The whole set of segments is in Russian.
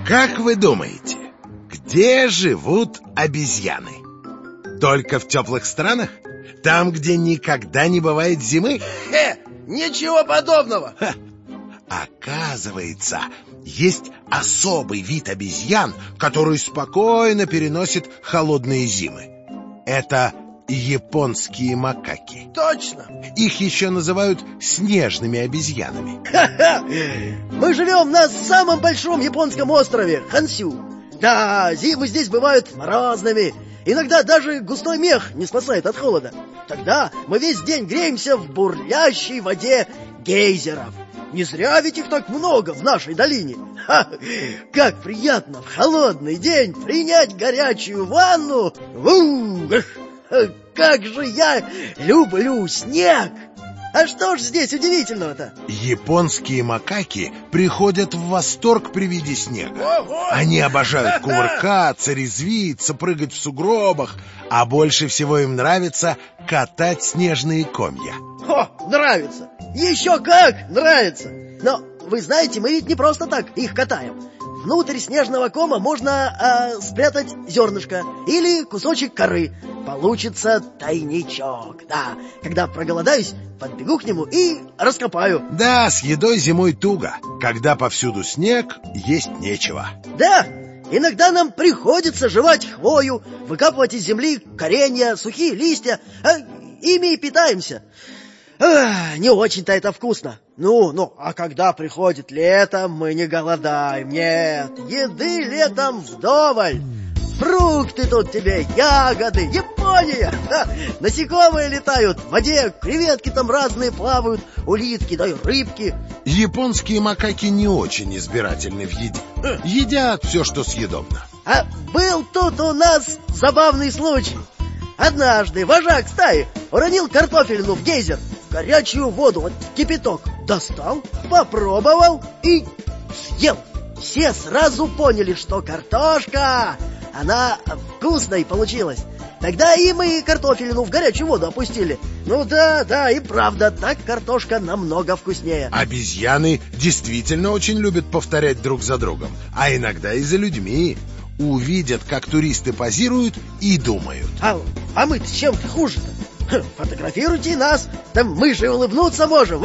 Как вы думаете, где живут обезьяны? Только в теплых странах? Там, где никогда не бывает зимы? Ничего подобного. Оказывается, есть особый вид обезьян, который спокойно переносит холодные зимы. Это японские макаки. Точно. Их еще называют снежными обезьянами. Мы живем на самом большом японском острове Хансю. Да, зимы здесь бывают морозными. Иногда даже густой мех не спасает от холода. Тогда мы весь день греемся в бурлящей воде гейзеров. Не зря ведь их так много в нашей долине. Как приятно в холодный день принять горячую ванну. Как же я люблю снег! А что ж здесь удивительного-то? Японские макаки приходят в восторг при виде снега. Они обожают кувыркаться, резвиться, прыгать в сугробах, а больше всего им нравится катать снежные комья. Нравится! Еще как нравится! Но вы знаете, мы ведь не просто так их катаем. Внутрь снежного кома можно спрятать зернышко или кусочек коры. Получится тайничок. Да, когда проголодаюсь, подбегу к нему и раскопаю. Да, с едой зимой туго. Когда повсюду снег, есть нечего. Да, иногда нам приходится жевать хвою, выкапывать из земли коренья, сухие листья. Ими и питаемся. Не очень-то это вкусно. А когда приходит лето, мы не голодаем. Нет, еды летом вдоволь. Фрукты тут тебе, ягоды, Япония. Насекомые летают в воде, креветки там разные плавают, улитки, да и рыбки. Японские макаки не очень избирательны в еде. Едят все, что съедобно. А был тут у нас забавный случай. Однажды вожак стаи уронил картофелину в гейзер, в горячую воду, вот кипяток. Достал, попробовал и съел. Все сразу поняли, что картошка, она вкусной получилась. Тогда и мы картофелину в горячую воду опустили. Да, и правда, так картошка намного вкуснее. Обезьяны действительно очень любят повторять друг за другом, а иногда и за людьми. Увидят, как туристы позируют, и думают: а мы-то чем-то хуже-то? Фотографируйте нас, там мы же улыбнуться можем.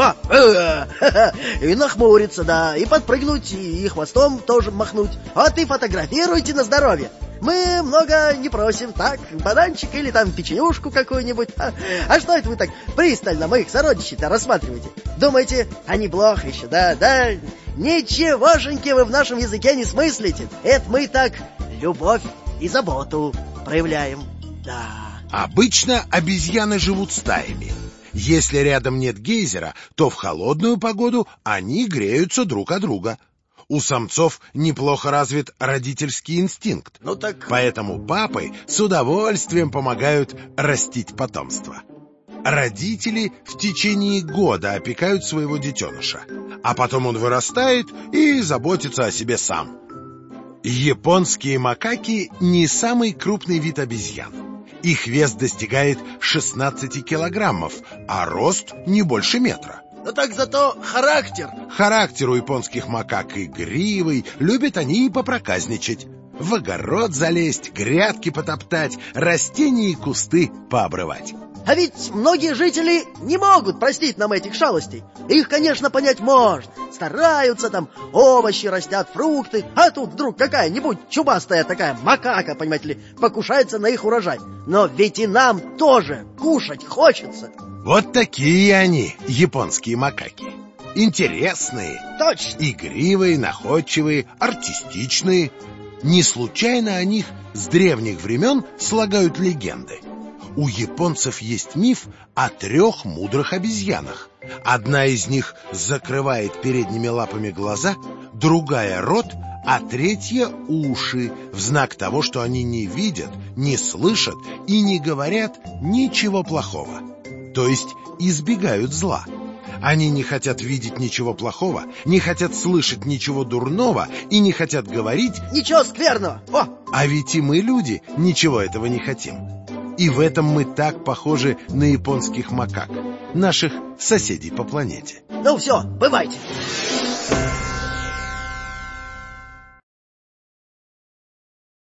И нахмуриться, да, и подпрыгнуть, и хвостом тоже махнуть. Вот и фотографируйте на здоровье. Мы много не просим, так, бананчик или там печенюшку какую-нибудь. А что это вы так пристально моих сородичей-то рассматриваете? Думаете, они плохо еще, да? Ничегошеньки вы в нашем языке не смыслите. Это мы так любовь и заботу проявляем, да. Обычно обезьяны живут стаями. Если рядом нет гейзера, то в холодную погоду они греются друг от друга. У самцов неплохо развит родительский инстинкт. Поэтому папы с удовольствием помогают растить потомство. Родители в течение года опекают своего детеныша, а потом он вырастает и заботится о себе сам. Японские макаки не самый крупный вид обезьян. Их вес достигает 16 килограммов, а рост не больше метра. Зато характер. Характер у японских макак игривый, любят они и попроказничать. В огород залезть, грядки потоптать, растения и кусты пообрывать. А ведь многие жители не могут простить нам этих шалостей. Их, конечно, понять можно. Стараются там, овощи растят, фрукты. А тут вдруг какая-нибудь чубастая такая макака, понимаете ли, покушается на их урожай. Но ведь и нам тоже кушать хочется. Вот такие они, японские макаки. Интересные. Точно. Игривые, находчивые, артистичные. Не случайно о них с древних времен слагают легенды. У японцев есть миф о 3 мудрых обезьянах. Одна из них закрывает передними лапами глаза, другая — рот, а третья — уши, в знак того, что они не видят, не слышат и не говорят ничего плохого. То есть избегают зла. Они не хотят видеть ничего плохого, не хотят слышать ничего дурного и не хотят говорить ничего скверного. А ведь и мы, люди, ничего этого не хотим. И в этом мы так похожи на японских макак, наших соседей по планете. Все, бывайте.